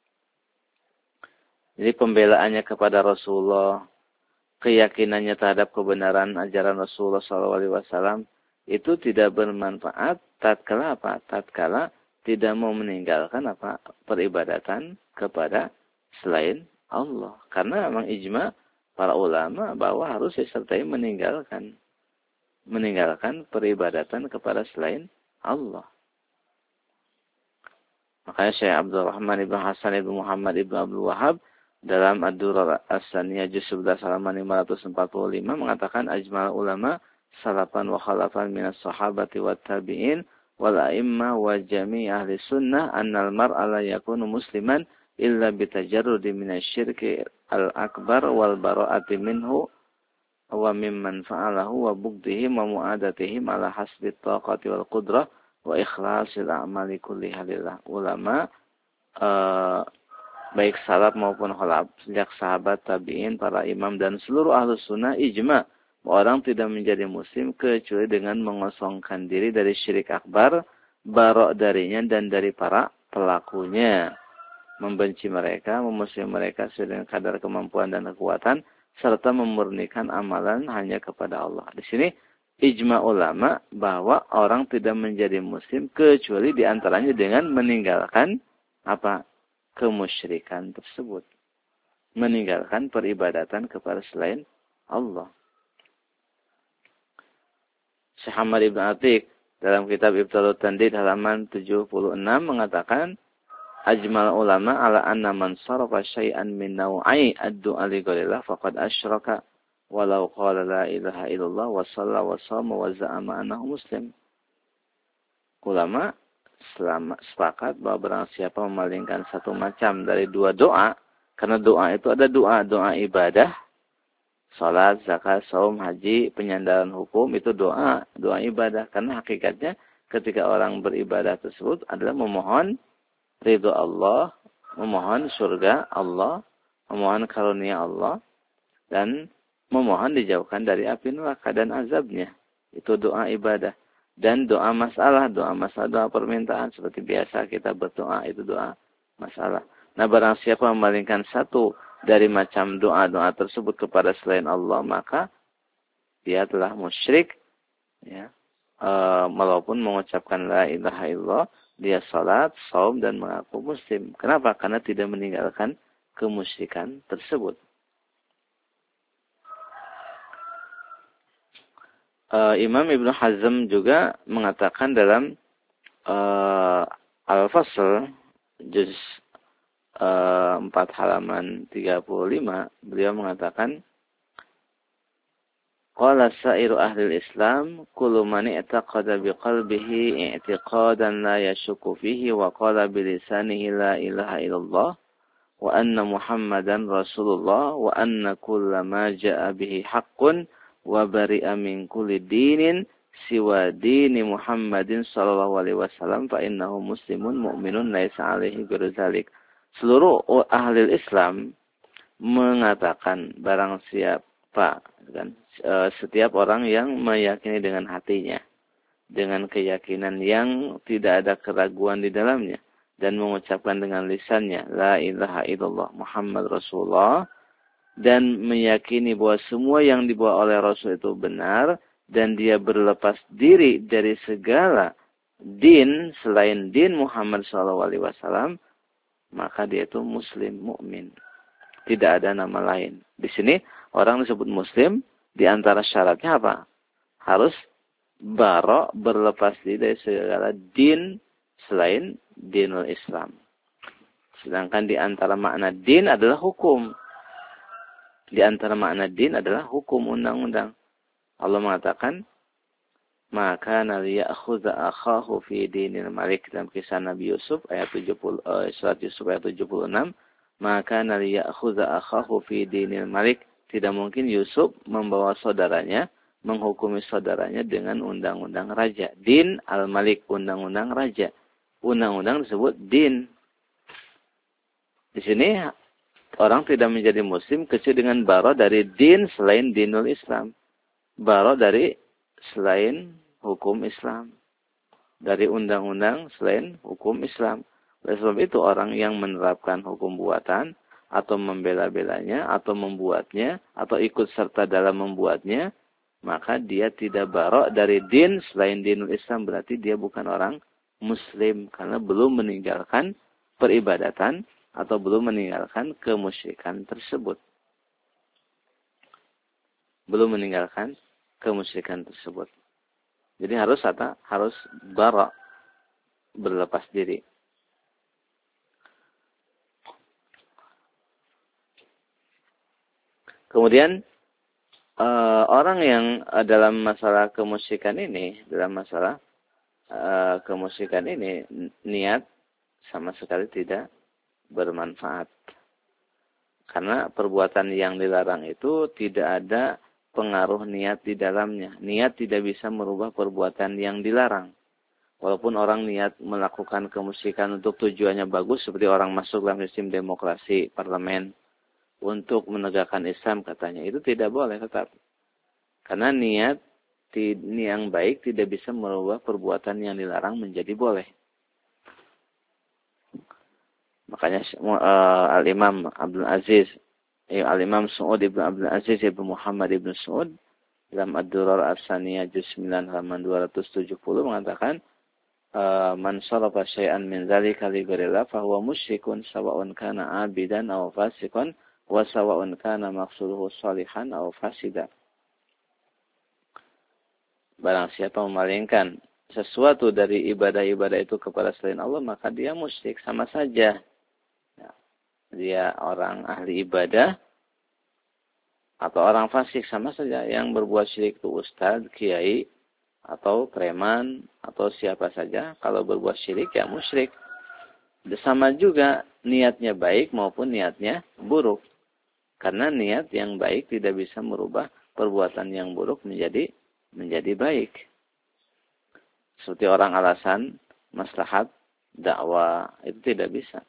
Speaker 1: Jadi pembelaannya kepada Rasulullah, keyakinannya terhadap kebenaran ajaran Rasulullah SAW itu tidak bermanfaat tatkala apa? Tatkala tidak mau meninggalkan apa? Peribadatan kepada selain Allah. Karena memang ijma para ulama bahwa harus disertai meninggalkan peribadatan kepada selain Allah. Makanya Syekh Abdul Rahman ibn Hasan ibn Muhammad ibn Abdul Wahab dalam Ad-Durar As-Saniyah juz 11 halaman 545 mengatakan ajmal ulama salafan wa khalafan minas sahabati wat tabi'in wal a'immah wa jami' ahli sunnah annal mar'a la yakunu musliman illa bitajarrudi minasyirki al-akbar wal bara'ati minhu wa mimman fa'alahu wa bughdihim wa mu'adatihim ala hasbi taqati wal qudrah wa ikhlasil a'mali kulliha lillah. Ulama baik salaf maupun khalaf sejak sahabat, tabi'in, para imam dan seluruh ahlus sunnah ijma orang tidak menjadi muslim kecuali dengan mengosongkan diri dari syirik akbar, barok darinya dan dari para pelakunya, membenci mereka, memusuhi mereka sesuai dengan kadar kemampuan dan kekuatan, serta memurnikan amalan hanya kepada Allah. Di sini ijma ulama bahwa orang tidak menjadi muslim kecuali diantaranya dengan meninggalkan apa? Kemusyrikan tersebut. Meninggalkan peribadatan kepada selain Allah. Syekh Ahmad Ibn Atiq dalam kitab Ibtalut Tandid halaman 76 mengatakan ajmal ulama ala anna man sarafa syai'an min naw'i ad-du'a li ghairillah faqad asyraka walau qala la ilaha illallah wa shalla wa shama wa za'ama annahu muslim. Ulama sepakat bahwa barang siapa memalingkan satu macam dari dua doa, karena doa itu ada doa ibadah, salat, zakat, saum, haji, penyandaran hukum, itu doa ibadah. Karena hakikatnya ketika orang beribadah tersebut adalah memohon ridho Allah, memohon surga Allah, memohon karunia Allah, dan memohon dijauhkan dari api neraka dan azabnya. Itu doa ibadah. Dan doa masalah, doa permintaan. Seperti biasa kita berdoa, itu doa masalah. Nah barang siapa memalingkan satu dari macam doa-doa tersebut kepada selain Allah, maka dia telah musyrik, ya. Walaupun mengucapkan la ilaha illallah, dia salat, saum dan mengaku muslim. Kenapa? Karena tidak meninggalkan kemusyrikan tersebut. Imam Ibnu Hazm juga mengatakan dalam Al-Fasl juz 4 halaman 35, beliau mengatakan qala sa'iru ahli Islam kullu man i'taqada biqalbihi i'tiqadan la yashukku fihi wa qala bilisanihi la ilaha illallah wa anna Muhammadan Rasulullah wa anna kulla ma ja'a bihi haqqun wa bari'a min kulli dinin siwa dini Muhammadin sallallahu alaihi wasallam fa innahu muslimun mu'minun laisa alaihi ghairu dzalik. Seluruh ahli Islam mengatakan barang siapa, kan, setiap orang yang meyakini dengan hatinya, dengan keyakinan yang tidak ada keraguan di dalamnya, dan mengucapkan dengan lisannya la ilaha illallah Muhammad Rasulullah, dan meyakini bahwa semua yang dibawa oleh Rasul itu benar, dan dia berlepas diri dari segala din selain din Muhammad SAW, maka dia itu muslim, mukmin. Tidak ada nama lain. Di sini orang disebut muslim, di antara syaratnya apa? Harus baro, berlepas diri dari segala din selain dinul Islam. Sedangkan di antara makna din adalah hukum. Di antara makna din adalah hukum, undang-undang. Allah mengatakan, maka naliya'khudha akhahu fi dinil malik, dalam kisah Nabi Yusuf ayat 70, surat Yusuf ayat 76, maka naliya'khudha akhahu fi dinil malik, tidak mungkin Yusuf membawa saudaranya, menghukumi saudaranya dengan undang-undang raja. Din al-malik, undang-undang raja. Undang-undang disebut din. Di sini orang tidak menjadi muslim kecuali dengan baro dari din selain dinul Islam. Baro dari selain hukum Islam. Dari undang-undang selain hukum Islam. Oleh sebab itu orang yang menerapkan hukum buatan atau membela-belanya atau membuatnya atau ikut serta dalam membuatnya, maka dia tidak baro dari din selain dinul Islam, berarti dia bukan orang muslim karena belum meninggalkan peribadatan atau belum meninggalkan kemusyrikan tersebut. Belum meninggalkan kemusyrikan tersebut. Jadi harus apa? Harus bara, berlepas diri. Kemudian orang yang dalam masalah kemusyrikan ini, niat sama sekali tidak bermanfaat. Karena perbuatan yang dilarang itu tidak ada pengaruh niat di dalamnya. Niat tidak bisa merubah perbuatan yang dilarang. Walaupun orang niat melakukan kemusyrikan untuk tujuannya bagus, seperti orang masuk dalam sistem demokrasi, parlemen, untuk menegakkan Islam katanya, itu tidak boleh tetap. Karena niat yang baik tidak bisa merubah perbuatan yang dilarang menjadi boleh. Makanya Al-Imam Abdul Aziz, Al-Imam Su'ud Ibn Abdul Aziz Ibn Muhammad Ibn Su'ud dalam Ad-Durar As-Saniyah juz 9 halaman 270 mengatakan, man sharafa syai'an min dzalika li ghairillah fa huwa musyrikun sawa'un kana 'abidan aw fasiqan wa sawa'un kana maqsuduhu shalihan aw fasida. Barang siapa memalingkan sesuatu dari ibadah-ibadah itu kepada selain Allah, maka dia musyrik, sama saja. Dia orang ahli ibadah atau orang fasik, sama saja. Yang berbuat syirik itu ustadz, kiai, atau preman, atau siapa saja. Kalau berbuat syirik, ya musyrik. Sama juga niatnya baik maupun niatnya buruk. Karena niat yang baik tidak bisa merubah perbuatan yang buruk menjadi baik. Seperti orang alasan maslahat dakwah, itu tidak bisa.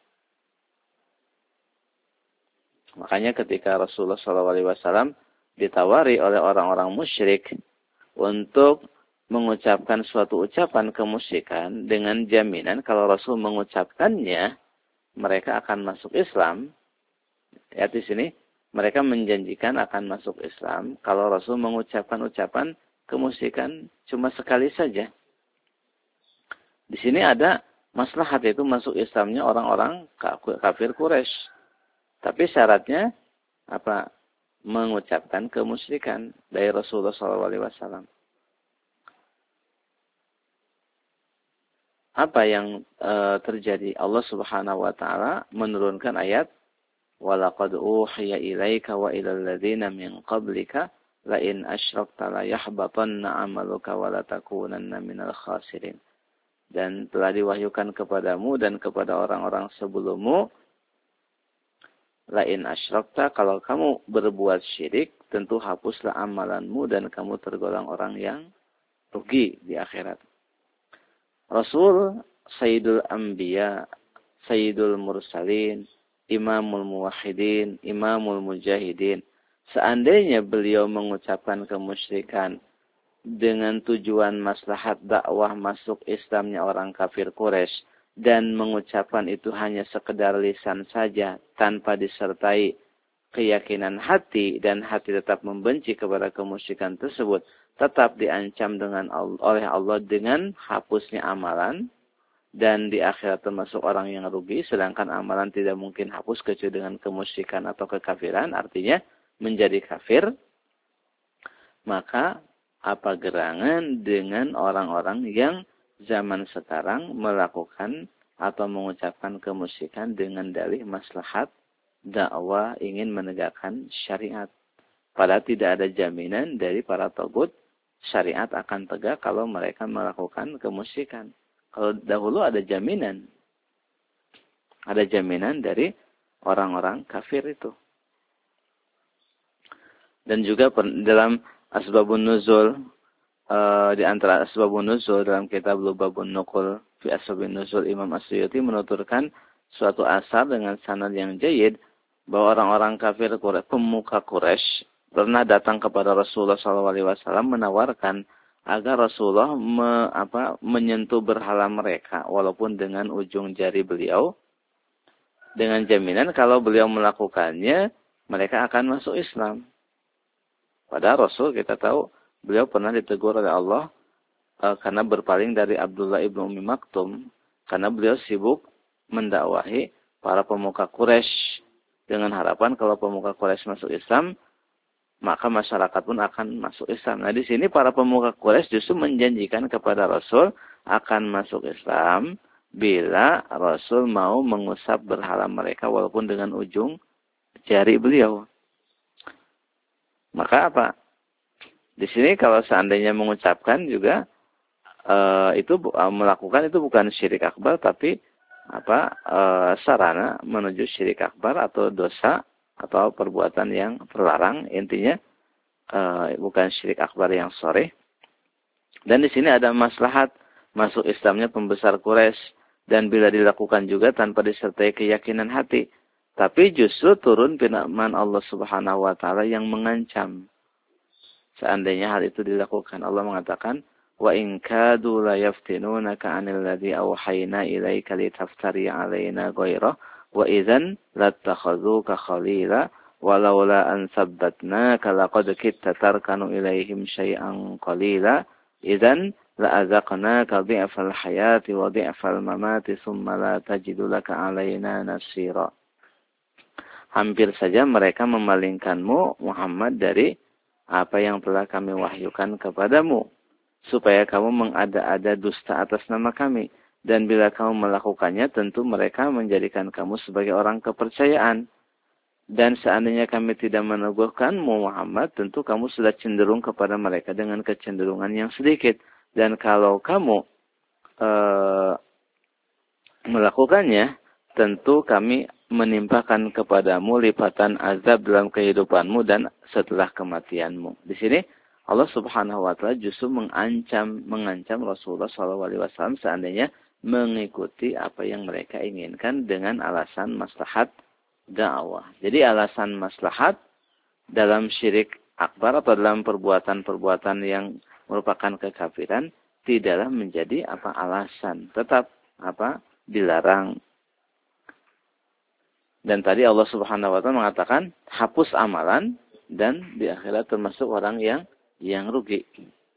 Speaker 1: Makanya ketika Rasulullah SAW ditawari oleh orang-orang musyrik untuk mengucapkan suatu ucapan kemusyrikan dengan jaminan kalau Rasul mengucapkannya, mereka akan masuk Islam. Ya, di sini mereka menjanjikan akan masuk Islam kalau Rasul mengucapkan ucapan kemusyrikan cuma sekali saja. Di sini ada maslahat, yaitu masuk Islamnya orang-orang kafir Quraisy. Tapi syaratnya apa? Mengucapkan kemusyrikan dari Rasulullah SAW. Apa yang terjadi? Allah Subhanahu wa taala menurunkan ayat walaqad uhiya ilaika wa ilal ladzina min qablika la in asyrakta la yahbatanna 'amaluka wa la takunanna minal khasirin. Dan telah diwahyukan kepadamu dan kepada orang-orang sebelummu, la in asyrakta, kalau kamu berbuat syirik, tentu hapuslah amalanmu dan kamu tergolong orang yang rugi di akhirat. Rasul Sayyidul Anbiya, Sayyidul Mursalin, Imamul Muwahhidin, Imamul Mujahidin. Seandainya beliau mengucapkan kemusyrikan dengan tujuan maslahat dakwah masuk Islamnya orang kafir Quraisy dan mengucapkan itu hanya sekedar lisan saja tanpa disertai keyakinan hati dan hati tetap membenci kepada kemusyrikan tersebut, tetap diancam oleh Allah dengan hapusnya amalan dan di akhirat termasuk orang yang rugi, sedangkan amalan tidak mungkin hapus kecuali dengan kemusyrikan atau kekafiran, artinya menjadi kafir. Maka apa gerangan dengan orang-orang yang zaman sekarang melakukan atau mengucapkan kemusyrikan dengan dalih maslahat dakwah ingin menegakkan syariat. Padahal tidak ada jaminan dari para tagut syariat akan tegak kalau mereka melakukan kemusyrikan. Kalau dahulu ada jaminan. Ada jaminan dari orang-orang kafir itu. Dan juga dalam Asbabun Nuzul, di antara Asbabun Nuzul dalam kitab Lubabun Nuqul fi Asbabun Nuzul, Imam As-Suyuti menuturkan suatu asar dengan sanad yang jayyid bahwa orang-orang kafir pemuka Quraisy pernah datang kepada Rasulullah SAW menawarkan agar Rasulullah menyentuh berhala mereka walaupun dengan ujung jari beliau, dengan jaminan kalau beliau melakukannya mereka akan masuk Islam. Padahal Rasul kita tahu beliau pernah ditegur oleh Allah karena berpaling dari Abdullah ibnu Ummi Maktum karena beliau sibuk mendakwahi para pemuka Quraisy dengan harapan kalau pemuka Quraisy masuk Islam maka masyarakat pun akan masuk Islam. Nah, di sini para pemuka Quraisy justru menjanjikan kepada Rasul akan masuk Islam bila Rasul mau mengusap berhala mereka walaupun dengan ujung jari beliau. Maka apa? Di sini kalau seandainya mengucapkan juga itu melakukan itu bukan syirik akbar tapi sarana menuju syirik akbar atau dosa atau perbuatan yang terlarang, intinya bukan syirik akbar yang sharih. Dan di sini ada maslahat masuk Islamnya pembesar Quraisy dan bila dilakukan juga tanpa disertai keyakinan hati. Tapi justru turun firman Allah Subhanahu wa taala yang mengancam. Seandainya hal itu dilakukan, Allah mengatakan, "Wa in kadu la yaftinunaka 'anil ladzi awhayna ilaika litaftari 'alaina ghairah wa idzan lattakhadhuka khalila walaula an sabbatnaka laqad kitta tarkanu ilaihim syai'an qalila idzan la'azaqnaka dhi'fal hayati wa dhi'fal mamati tsumma la tajidu laka 'alaina nasira." Hampir saja mereka memalingkanmu Muhammad dari apa yang telah kami wahyukan kepadamu supaya kamu mengada-ada dusta atas nama kami. Dan bila kamu melakukannya, tentu mereka menjadikan kamu sebagai orang kepercayaan. Dan seandainya kami tidak meneguhkanmu Muhammad, tentu kamu sudah cenderung kepada mereka dengan kecenderungan yang sedikit. Dan kalau kamu melakukannya, tentu kami menimpakan kepadamu lipatan azab dalam kehidupanmu dan setelah kematianmu. Di sini Allah Subhanahu wa taala justru mengancam Rasulullah SAW seandainya mengikuti apa yang mereka inginkan dengan alasan maslahat dakwah. Jadi alasan maslahat dalam syirik akbar atau dalam perbuatan-perbuatan yang merupakan kekafiran tidaklah menjadi alasan, tetap dilarang. Dan tadi Allah Subhanahu wa taala mengatakan hapus amalan dan di akhirat termasuk orang yang rugi.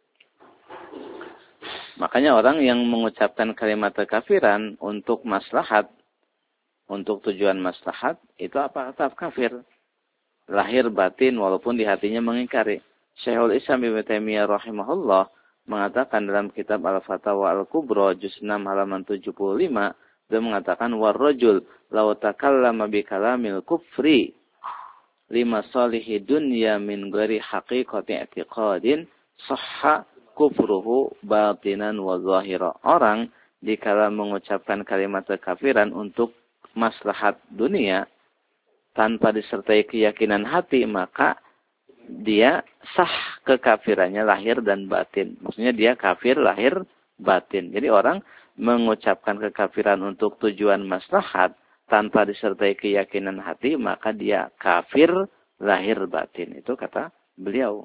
Speaker 1: Makanya orang yang mengucapkan kalimat kekafiran untuk maslahat, untuk tujuan maslahat, itu apa? Tetap kafir. Lahir batin walaupun di hatinya mengingkari. Syekhul Islam Ibnu Taimiyah rahimahullah mengatakan dalam kitab Al-Fatawa Al-Kubra juz 6 halaman 75, dia mengatakan warrajul law takallama bi kalamil kufri lima salihi dunya min ghairi haqiqati i'tiqadin sahha kufruhu batinan wa zahira. Orang dikala mengucapkan kalimat kekafiran untuk maslahat dunia tanpa disertai keyakinan hati, maka dia sah kekafirannya lahir dan batin. Maksudnya dia kafir lahir batin. Jadi orang mengucapkan kekafiran untuk tujuan maslahat tanpa disertai keyakinan hati, maka dia kafir lahir batin. Itu kata beliau.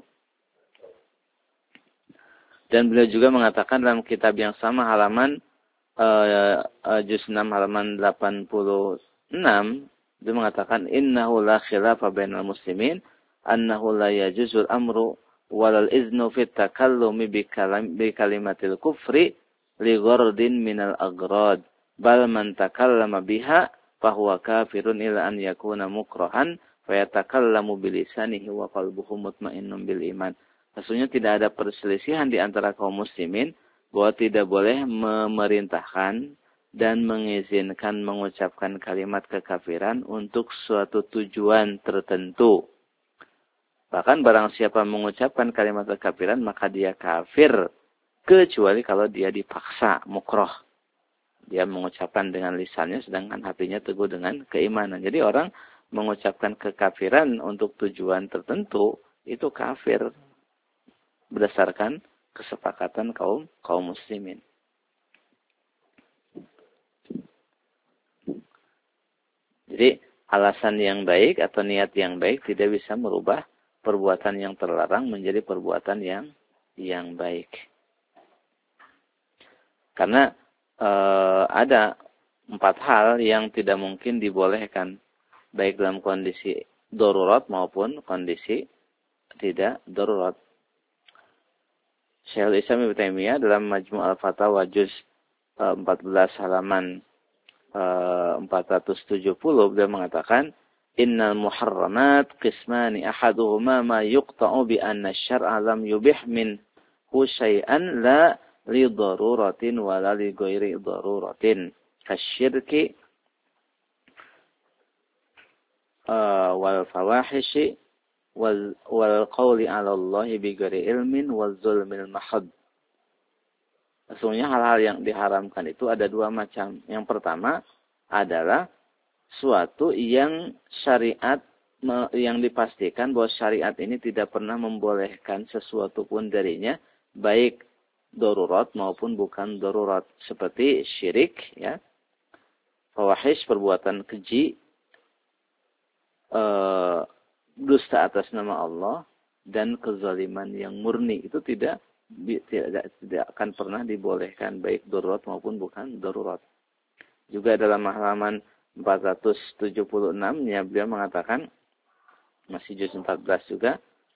Speaker 1: Dan beliau juga mengatakan dalam kitab yang sama halaman juz 6 halaman 86, dia mengatakan innahu la khilafa bainal muslimin annahu la yajuzul amru walal iznu fit takallumi bi kalimatil kufri li ghardin minal agrad bal man takallama biha fahuwa kafirun ila an yakuna mukrahan fayatakallamu bilisanihi wa qalbuhu mutmainnun bil iman. Maksudnya tidak ada perselisihan di antara kaum muslimin bahwa tidak boleh memerintahkan dan mengizinkan mengucapkan kalimat kekafiran untuk suatu tujuan tertentu. Bahkan barang siapa mengucapkan kalimat kekafiran maka dia kafir, kecuali kalau dia dipaksa, mukroh. Dia mengucapkan dengan lisannya sedangkan hatinya teguh dengan keimanan. Jadi orang mengucapkan kekafiran untuk tujuan tertentu itu kafir berdasarkan kesepakatan kaum muslimin. Jadi alasan yang baik atau niat yang baik tidak bisa merubah perbuatan yang terlarang menjadi perbuatan yang baik. Karena ada 4 hal yang tidak mungkin dibolehkan, baik dalam kondisi darurat maupun kondisi tidak darurat. Syekhul Islam Ibnu Taimiyah dalam Majmu' Al-Fatawa juz 14 halaman 470 beliau mengatakan innal muharramat qismani ahaduhuma ma yuqta'u bi anna asy-syar'a lam yubih minhu syai'an la li daruratin wa la li ghairi daruratin kasyirki wal fawahishi wal qawli 'ala Allah bi ghairi ilmin wal zulmil mahad. Sesungguhnya hal-hal yang diharamkan itu ada 2 macam. Yang pertama adalah suatu yang syariat yang dipastikan bahwa syariat ini tidak pernah membolehkan sesuatu pun darinya, baik darurat maupun bukan darurat, seperti syirik, ya, fawahish, perbuatan keji, dusta atas nama Allah, dan kezaliman yang murni itu tidak akan pernah dibolehkan baik darurat maupun bukan darurat. Juga dalam halaman 476-nya beliau mengatakan, masih juz 14 juga,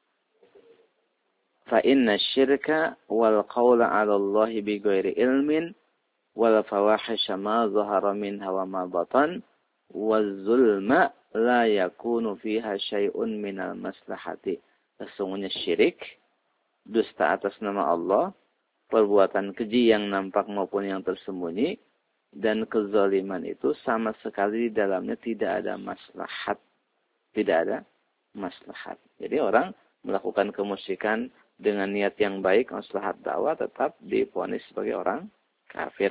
Speaker 1: fa inna syirka wal qawla 'ala Allah bi ghairi ilmin wal fawahisha ma zahara minha wa ma batan waz zulma la yakunu fiha syai'un minal maslahati. Sesungguhnya syirik, dusta atas nama Allah, perbuatan keji yang nampak maupun yang tersembunyi, dan kezaliman itu sama sekali di dalamnya tidak ada maslahat. Tidak ada maslahat. Jadi orang melakukan kemusyrikan dengan niat yang baik, maslahat dakwah, tetap divonis sebagai orang kafir.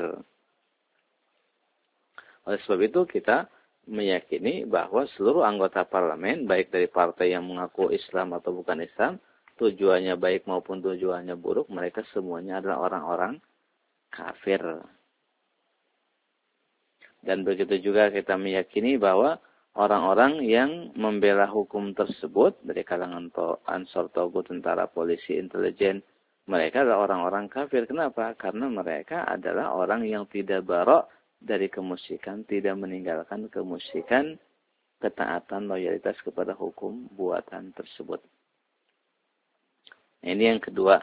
Speaker 1: Oleh sebab itu kita meyakini bahwa seluruh anggota parlemen, baik dari partai yang mengaku Islam atau bukan Islam, tujuannya baik maupun tujuannya buruk, mereka semuanya adalah orang-orang kafir. Dan begitu juga kita meyakini bahwa orang-orang yang membela hukum tersebut dari kalangan Ansor, Togut, tentara, polisi, intelijen, mereka adalah orang-orang kafir. Kenapa? Karena mereka adalah orang yang tidak barok dari kemusyrikan, tidak meninggalkan kemusyrikan, ketaatan, loyalitas kepada hukum buatan tersebut. Nah, ini yang kedua,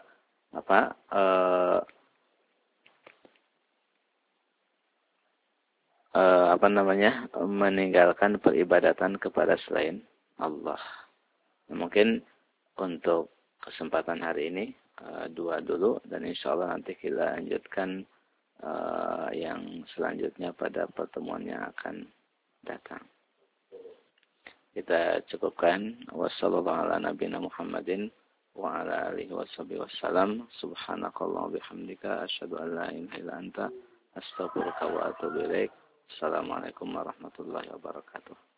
Speaker 1: meninggalkan peribadatan kepada selain Allah. Mungkin untuk kesempatan hari ini dua dulu, dan insya Allah nanti kita lanjutkan yang selanjutnya pada pertemuan yang akan datang. Kita cukupkan. Wassalamualaikum warahmatullahi wabarakatuh. Wa ala alihi wasallam. Subhanakallah bihamdika asyhadu an la ilaha illa anta astaghfiruka wa atubu ilaik. Assalamualaikum warahmatullahi wabarakatuh.